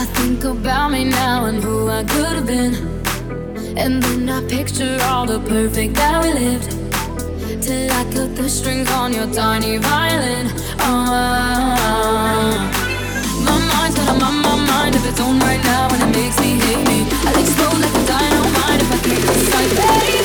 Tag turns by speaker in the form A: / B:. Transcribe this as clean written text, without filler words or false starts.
A: think about me now and who I could have been. And then I picture all the perfect that we lived, till I cut the strings on your tiny violin. Oh, my mind's got a my mind of its own right now, and it makes me hate me. I'll explode like a dynamite if I can't decide.